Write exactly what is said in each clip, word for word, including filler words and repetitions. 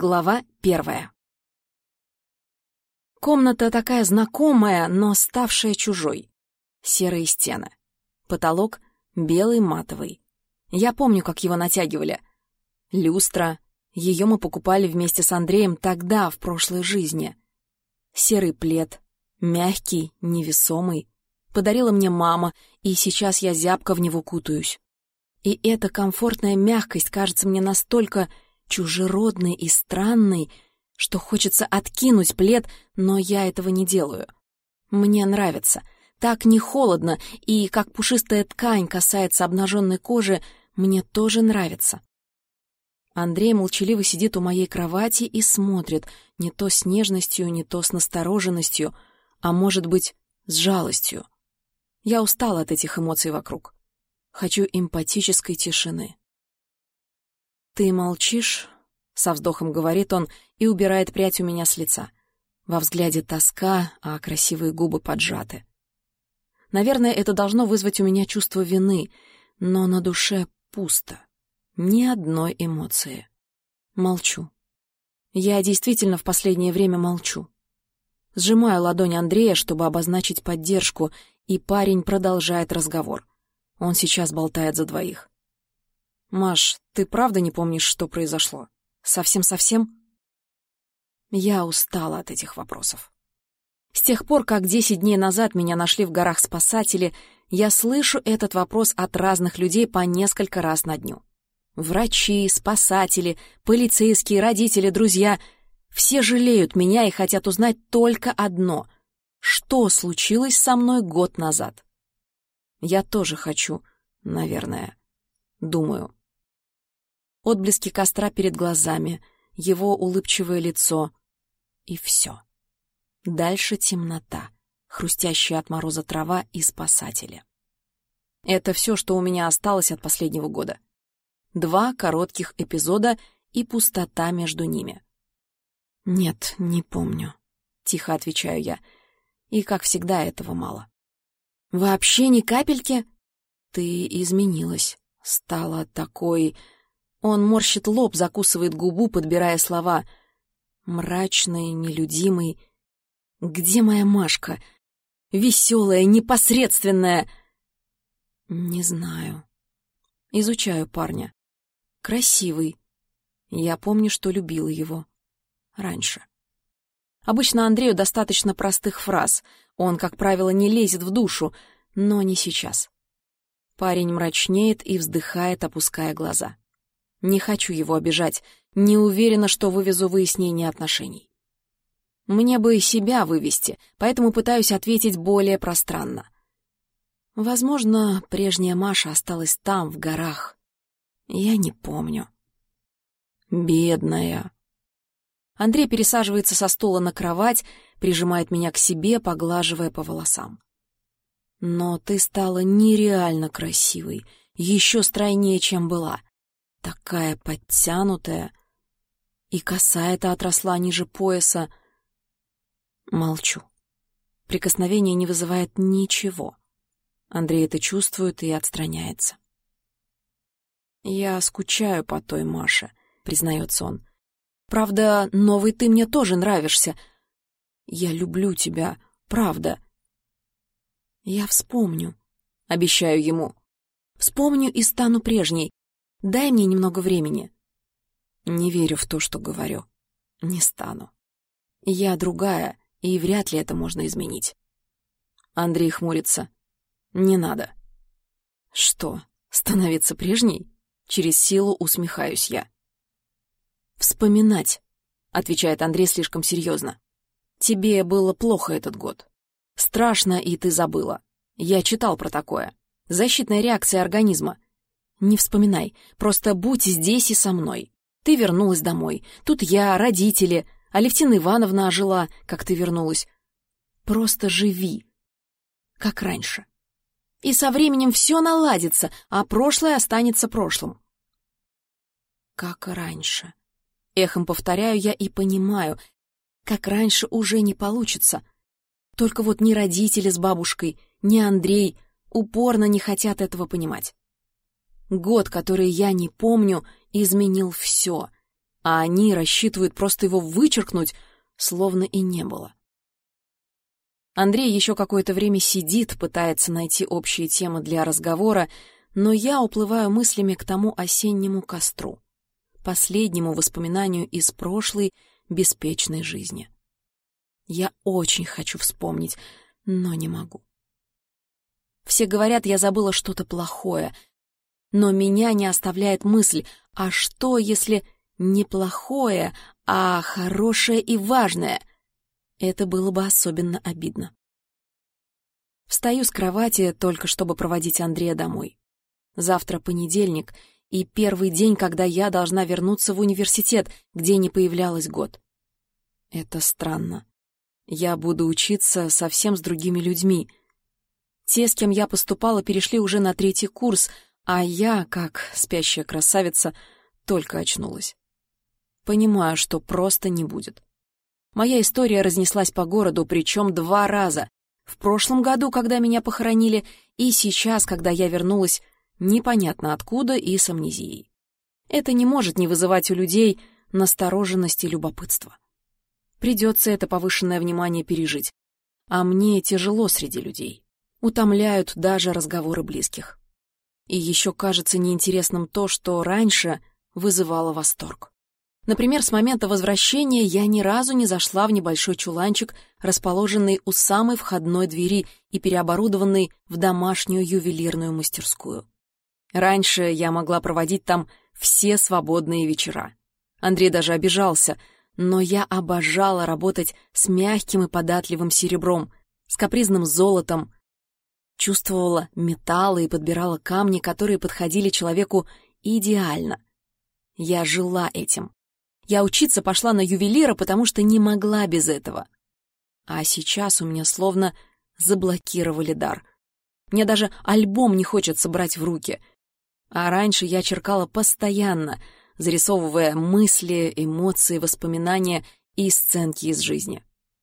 Глава первая. Комната такая знакомая, но ставшая чужой. Серые стены. Потолок белый матовый. Я помню, как его натягивали. Люстра. Ее мы покупали вместе с Андреем тогда, в прошлой жизни. Серый плед. Мягкий, невесомый. Подарила мне мама, и сейчас я зябко в него кутаюсь. И эта комфортная мягкость кажется мне настолько чужеродной и странной, что хочется откинуть плед, но я этого не делаю. Мне нравится. Так не холодно, и как пушистая ткань касается обнаженной кожи, мне тоже нравится. Андрей молчаливо сидит у моей кровати и смотрит, не то с нежностью, не то с настороженностью, а может быть, с жалостью. Я устала от этих эмоций вокруг. Хочу эмпатической тишины. «Ты молчишь?» — со вздохом говорит он и убирает прядь у меня с лица. Во взгляде тоска, а красивые губы поджаты. Наверное, это должно вызвать у меня чувство вины, но на душе пусто. Ни одной эмоции. Молчу. Я действительно в последнее время молчу. Сжимаю ладонь Андрея, чтобы обозначить поддержку, и парень продолжает разговор. Он сейчас болтает за двоих. «Маш, ты правда не помнишь, что произошло? Совсем-совсем?» Я устала от этих вопросов. С тех пор, как десять дней назад меня нашли в горах спасатели, я слышу этот вопрос от разных людей по несколько раз на дню. Врачи, спасатели, полицейские, родители, друзья — все жалеют меня и хотят узнать только одно — что случилось со мной год назад. Я тоже хочу, наверное, думаю. Отблески костра перед глазами, его улыбчивое лицо — и все. Дальше темнота, хрустящая от мороза трава и спасатели. Это все, что у меня осталось от последнего года. Два коротких эпизода и пустота между ними. «Нет, не помню», — тихо отвечаю я, и, как всегда, этого мало. «Вообще ни капельки?» «Ты изменилась, стала такой...» Он морщит лоб, закусывает губу, подбирая слова. Мрачный, нелюдимый. Где моя Машка? Веселая, непосредственная. Не знаю. Изучаю парня. Красивый. Я помню, что любила его. Раньше. Обычно Андрею достаточно простых фраз. Он, как правило, не лезет в душу, но не сейчас. Парень мрачнеет и вздыхает, опуская глаза. Не хочу его обижать, не уверена, что вывезу выяснение отношений. Мне бы и себя вывести, поэтому пытаюсь ответить более пространно. Возможно, прежняя Маша осталась там, в горах. Я не помню. Бедная. Андрей пересаживается со стула на кровать, прижимает меня к себе, поглаживая по волосам. Но ты стала нереально красивой, еще стройнее, чем была. Такая подтянутая. И коса эта отросла ниже пояса. Молчу. Прикосновение не вызывает ничего. Андрей это чувствует и отстраняется. «Я скучаю по той Маше», — признается он. «Правда, новый ты мне тоже нравишься. Я люблю тебя, правда». «Я вспомню», — обещаю ему. «Вспомню и стану прежней. Дай мне немного времени». Не верю в то, что говорю. Не стану. Я другая, и вряд ли это можно изменить. Андрей хмурится. Не надо. Что, становиться прежней? Через силу усмехаюсь я. «Вспоминать», — отвечает Андрей слишком серьезно. «Тебе было плохо этот год. Страшно, и ты забыла. Я читал про такое. Защитная реакция организма. Не вспоминай, просто будь здесь и со мной. Ты вернулась домой. Тут я, родители, Алевтина Ивановна ожила, как ты вернулась. Просто живи, как раньше. И со временем все наладится, а прошлое останется прошлым». «Как раньше». Эхом повторяю я и понимаю, как раньше уже не получится. Только вот ни родители с бабушкой, ни Андрей упорно не хотят этого понимать. Год, который я не помню, изменил все. а они рассчитывают просто его вычеркнуть, словно и не было. Андрей еще какое-то время сидит, пытается найти общие темы для разговора, но я уплываю мыслями к тому осеннему костру, последнему воспоминанию из прошлой беспечной жизни. Я очень хочу вспомнить, но не могу. Все говорят, я забыла что-то плохое, но меня не оставляет мысль, а что, если не плохое, а хорошее и важное? Это было бы особенно обидно. Встаю с кровати только чтобы проводить Андрея домой. Завтра понедельник и первый день, когда я должна вернуться в университет, где не появлялась год. Это странно. Я буду учиться совсем с другими людьми. Те, с кем я поступала, перешли уже на третий курс, а я, как спящая красавица, только очнулась. Понимаю, что просто не будет. Моя история разнеслась по городу, причем два раза. В прошлом году, когда меня похоронили, и сейчас, когда я вернулась непонятно откуда и с амнезией. Это не может не вызывать у людей настороженность и любопытство. Придется это повышенное внимание пережить. А мне тяжело среди людей. Утомляют даже разговоры близких. И еще кажется неинтересным то, что раньше вызывало восторг. Например, с момента возвращения я ни разу не зашла в небольшой чуланчик, расположенный у самой входной двери и переоборудованный в домашнюю ювелирную мастерскую. Раньше я могла проводить там все свободные вечера. Андрей даже обижался, но я обожала работать с мягким и податливым серебром, с капризным золотом, чувствовала металлы и подбирала камни, которые подходили человеку идеально. Я жила этим. Я учиться пошла на ювелира, потому что не могла без этого. А сейчас у меня словно заблокировали дар. Мне даже альбом не хочется брать в руки. А раньше я черкала постоянно, зарисовывая мысли, эмоции, воспоминания и сценки из жизни.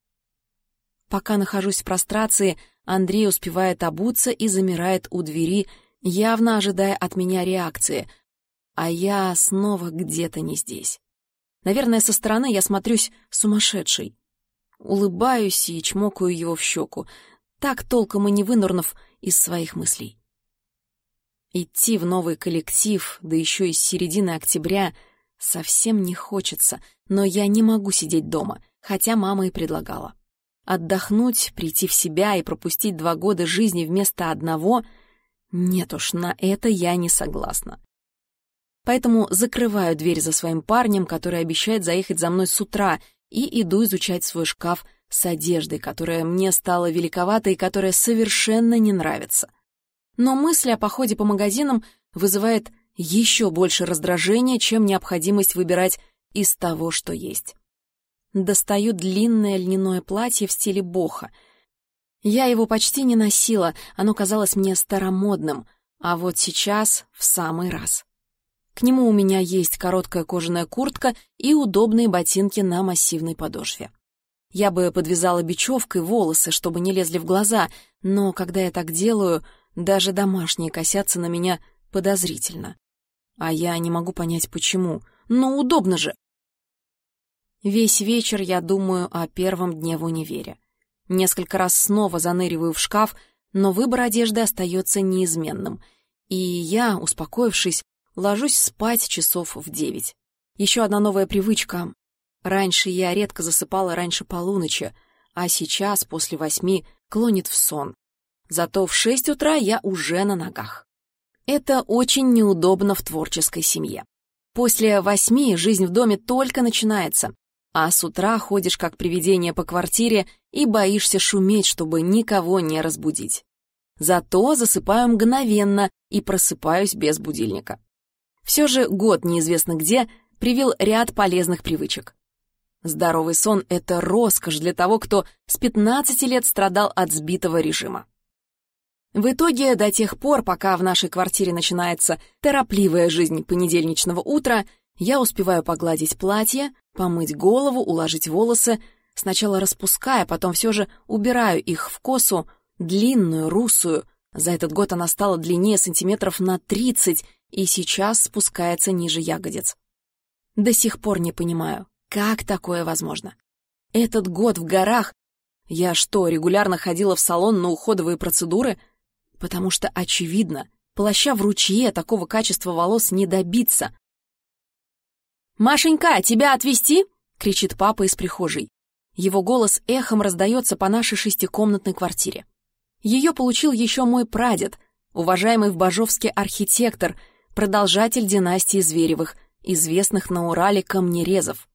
Пока нахожусь в прострации, Андрей успевает обуться и замирает у двери, явно ожидая от меня реакции, а я снова где-то не здесь. Наверное, со стороны я смотрюсь сумасшедшей. Улыбаюсь и чмокаю его в щеку, так толком и не вынырнув из своих мыслей. Идти в новый коллектив, да еще и с середины октября, совсем не хочется, но я не могу сидеть дома, хотя мама и предлагала. Отдохнуть, прийти в себя и пропустить два года жизни вместо одного — нет уж, на это я не согласна. Поэтому закрываю дверь за своим парнем, который обещает заехать за мной с утра, и иду изучать свой шкаф с одеждой, которая мне стала великовата и которая совершенно не нравится. Но мысль о походе по магазинам вызывает еще больше раздражения, чем необходимость выбирать из того, что есть. Достаю длинное льняное платье в стиле бохо. Я его почти не носила, оно казалось мне старомодным, а вот сейчас в самый раз. К нему у меня есть короткая кожаная куртка и удобные ботинки на массивной подошве. Я бы подвязала бечевкой волосы, чтобы не лезли в глаза, но когда я так делаю, даже домашние косятся на меня подозрительно. А я не могу понять, почему. Но удобно же. Весь вечер я думаю о первом дне в универе. Несколько раз снова заныриваю в шкаф, но выбор одежды остается неизменным. И я, успокоившись, ложусь спать часов в девять. Еще одна новая привычка. Раньше я редко засыпала раньше полуночи, а сейчас, после восьми, клонит в сон. Зато в шесть утра я уже на ногах. Это очень неудобно в творческой семье. После восьми жизнь в доме только начинается, а с утра ходишь как привидение по квартире и боишься шуметь, чтобы никого не разбудить. Зато засыпаю мгновенно и просыпаюсь без будильника. Все же год неизвестно где привил ряд полезных привычек. Здоровый сон — это роскошь для того, кто с пятнадцати лет страдал от сбитого режима. В итоге, до тех пор, пока в нашей квартире начинается торопливая жизнь понедельничного утра, я успеваю погладить платье, помыть голову, уложить волосы, сначала распуская, потом все же убираю их в косу, длинную, русую. За этот год она стала длиннее сантиметров на тридцать и сейчас спускается ниже ягодиц. До сих пор не понимаю, как такое возможно. Этот год в горах... Я что, регулярно ходила в салон на уходовые процедуры? Потому что, очевидно, полоща в ручье такого качества волос не добиться. «Машенька, тебя отвезти?» — кричит папа из прихожей. Его голос эхом раздается по нашей шестикомнатной квартире. Ее получил еще мой прадед, уважаемый в Бажовске архитектор, продолжатель династии Зверевых, известных на Урале камнерезов.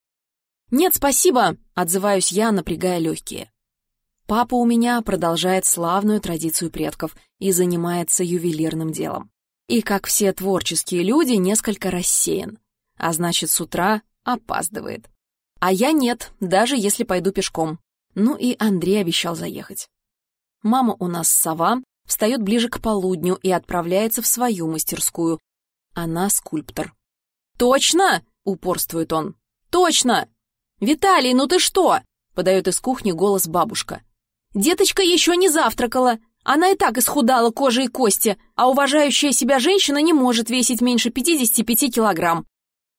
«Нет, спасибо», — отзываюсь я, напрягая легкие. Папа у меня продолжает славную традицию предков и занимается ювелирным делом. И, как все творческие люди, несколько рассеян, а значит, с утра опаздывает. А я нет, даже если пойду пешком. Ну и Андрей обещал заехать. Мама у нас сова, встает ближе к полудню и отправляется в свою мастерскую. Она скульптор. «Точно?» — упорствует он. «Точно! Виталий, ну ты что?» — подает из кухни голос бабушка. «Деточка еще не завтракала. Она и так исхудала кожей и кости, а уважающая себя женщина не может весить меньше пятидесяти пяти килограмм».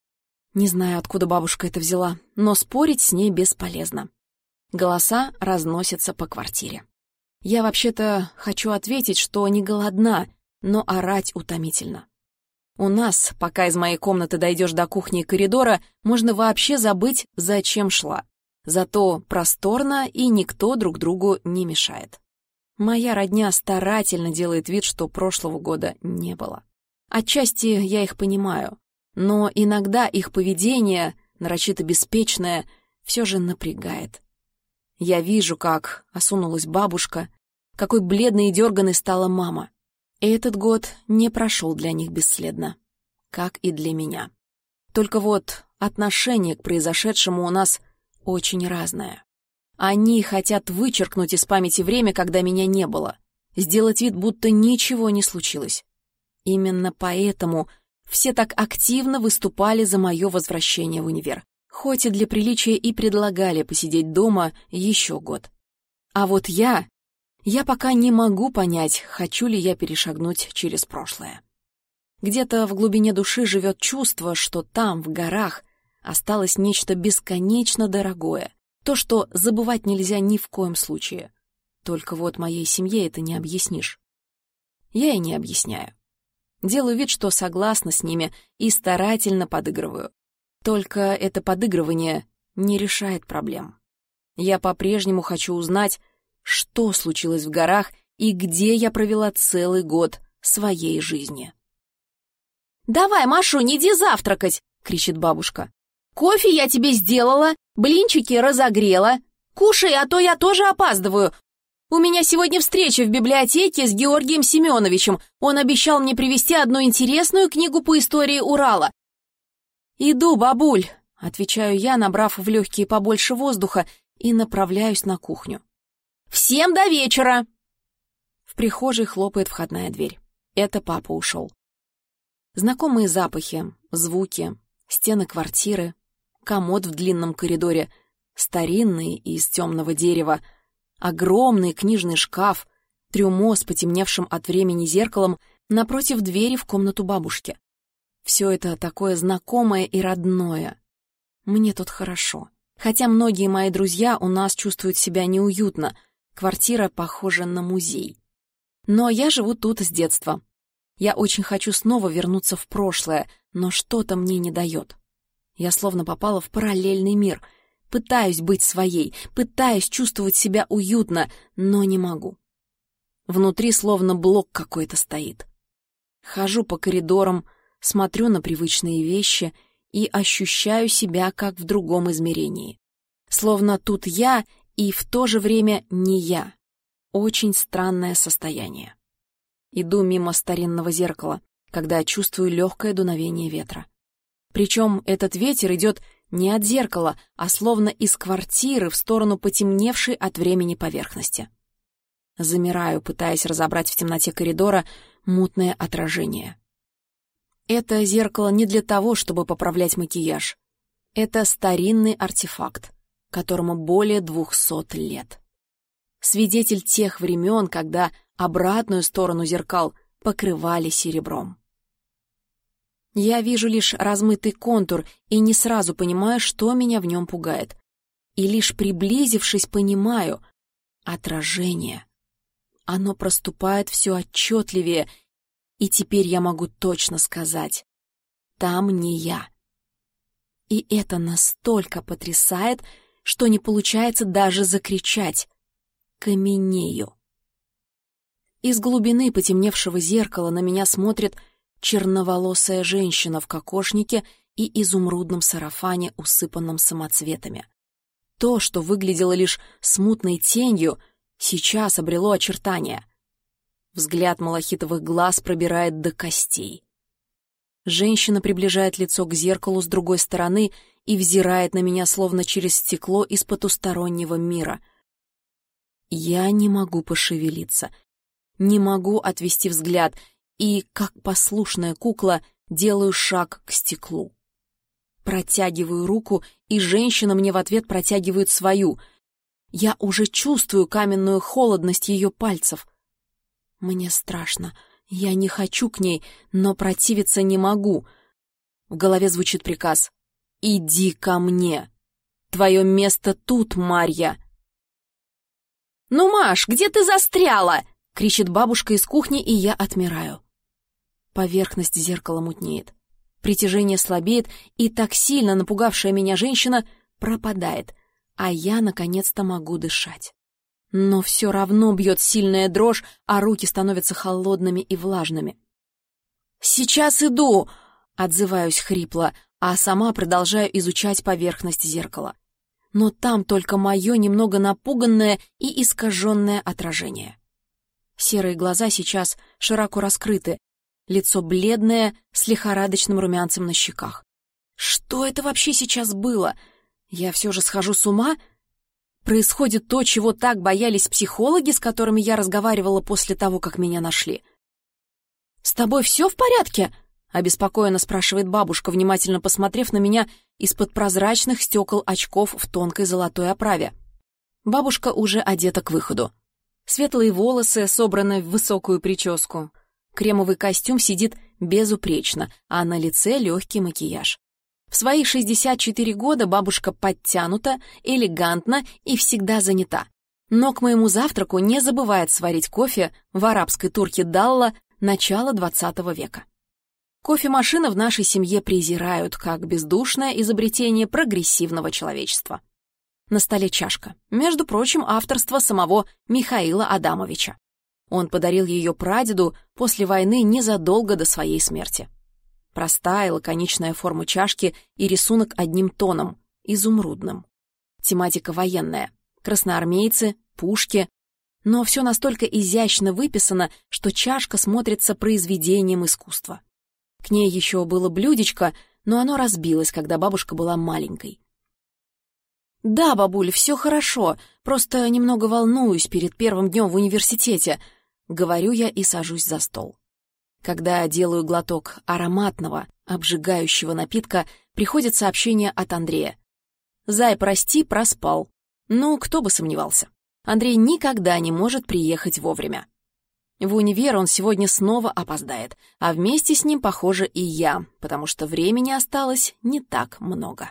Не знаю, откуда бабушка это взяла, но спорить с ней бесполезно. Голоса разносятся по квартире. Я вообще-то хочу ответить, что не голодна, но орать утомительно. У нас, пока из моей комнаты дойдешь до кухни и коридора, можно вообще забыть, зачем шла. Зато просторно, и никто друг другу не мешает. Моя родня старательно делает вид, что прошлого года не было. Отчасти я их понимаю, но иногда их поведение, нарочито беспечное, все же напрягает. Я вижу, как осунулась бабушка, какой бледной и дерганой стала мама. Этот год не прошел для них бесследно, как и для меня. Только вот отношение к произошедшему у нас очень разное. Они хотят вычеркнуть из памяти время, когда меня не было, сделать вид, будто ничего не случилось. Именно поэтому все так активно выступали за мое возвращение в универ, хоть и для приличия и предлагали посидеть дома еще год. А вот я... Я пока не могу понять, хочу ли я перешагнуть через прошлое. Где-то в глубине души живет чувство, что там, в горах, осталось нечто бесконечно дорогое, то, что забывать нельзя ни в коем случае. Только вот моей семье это не объяснишь. Я и не объясняю. Делаю вид, что согласна с ними, и старательно подыгрываю. Только это подыгрывание не решает проблем. Я по-прежнему хочу узнать, что случилось в горах и где я провела целый год своей жизни. «Давай, Машунь, иди завтракать!» — кричит бабушка. «Кофе я тебе сделала, блинчики разогрела. Кушай, а то я тоже опаздываю. У меня сегодня встреча в библиотеке с Георгием Семеновичем. Он обещал мне привезти одну интересную книгу по истории Урала». «Иду, бабуль», — отвечаю я, набрав в легкие побольше воздуха, и направляюсь на кухню. «Всем до вечера!» В прихожей хлопает входная дверь. Это папа ушел. Знакомые запахи, звуки, стены квартиры, комод в длинном коридоре, старинный из темного дерева, огромный книжный шкаф, трюмо с потемневшим от времени зеркалом напротив двери в комнату бабушки. Все это такое знакомое и родное. Мне тут хорошо. Хотя многие мои друзья у нас чувствуют себя неуютно, квартира похожа на музей. Но я живу тут с детства. Я очень хочу снова вернуться в прошлое, но что-то мне не дает. Я словно попала в параллельный мир. Пытаюсь быть своей, пытаюсь чувствовать себя уютно, но не могу. Внутри словно блок какой-то стоит. Хожу по коридорам, смотрю на привычные вещи и ощущаю себя как в другом измерении. Словно тут я и в то же время не я. Очень странное состояние. Иду мимо старинного зеркала, когда чувствую легкое дуновение ветра. Причем этот ветер идет не от зеркала, а словно из квартиры в сторону потемневшей от времени поверхности. Замираю, пытаясь разобрать в темноте коридора мутное отражение. Это зеркало не для того, чтобы поправлять макияж. Это старинный артефакт, которому более двухсот лет. Свидетель тех времен, когда обратную сторону зеркал покрывали серебром. Я вижу лишь размытый контур и не сразу понимаю, что меня в нем пугает. И лишь приблизившись, понимаю — отражение. Оно проступает все отчетливее, и теперь я могу точно сказать — там не я. И это настолько потрясает, что не получается даже закричать. Каменею. Из глубины потемневшего зеркала на меня смотрит черноволосая женщина в кокошнике и изумрудном сарафане, усыпанном самоцветами. То, что выглядело лишь смутной тенью, сейчас обрело очертания. Взгляд малахитовых глаз пробирает до костей. Женщина приближает лицо к зеркалу с другой стороны и взирает на меня, словно через стекло из потустороннего мира. Я не могу пошевелиться, не могу отвести взгляд и, как послушная кукла, делаю шаг к стеклу. Протягиваю руку, и женщина мне в ответ протягивает свою. Я уже чувствую каменную холодность ее пальцев. Мне страшно. Я не хочу к ней, но противиться не могу. В голове звучит приказ: «Иди ко мне! Твое место тут, Марья!» «Ну, Маш, где ты застряла?» — кричит бабушка из кухни, и я отмираю. Поверхность зеркала мутнеет. Притяжение слабеет, и так сильно напугавшая меня женщина пропадает, а я наконец-то могу дышать. Но все равно бьет сильная дрожь, а руки становятся холодными и влажными. «Сейчас иду!» — отзываюсь хрипло, а сама продолжаю изучать поверхность зеркала. Но там только мое немного напуганное и искаженное отражение. Серые глаза сейчас широко раскрыты, лицо бледное, с лихорадочным румянцем на щеках. Что это вообще сейчас было? Я все же схожу с ума? Происходит то, чего так боялись психологи, с которыми я разговаривала после того, как меня нашли. «С тобой все в порядке?» — обеспокоенно спрашивает бабушка, внимательно посмотрев на меня из-под прозрачных стекол очков в тонкой золотой оправе. Бабушка уже одета к выходу. Светлые волосы собраны в высокую прическу. Кремовый костюм сидит безупречно, а на лице легкий макияж. В свои шестьдесят четыре года бабушка подтянута, элегантна и всегда занята. Но к моему завтраку не забывает сварить кофе в арабской турке Далла начала двадцатого века. Кофемашины в нашей семье презирают как бездушное изобретение прогрессивного человечества. На столе чашка, между прочим, авторство самого Михаила Адамовича. Он подарил ее прадеду после войны незадолго до своей смерти. Простая, лаконичная форма чашки и рисунок одним тоном, изумрудным. Тематика военная, красноармейцы, пушки. Но все настолько изящно выписано, что чашка смотрится произведением искусства. К ней еще было блюдечко, но оно разбилось, когда бабушка была маленькой. «Да, бабуль, все хорошо, просто немного волнуюсь перед первым днем в университете», — говорю я и сажусь за стол. Когда делаю глоток ароматного, обжигающего напитка, приходит сообщение от Андрея. «Зай, прости, проспал». Ну, кто бы сомневался. Андрей никогда не может приехать вовремя. В универ он сегодня снова опоздает, а вместе с ним, похоже, и я, потому что времени осталось не так много.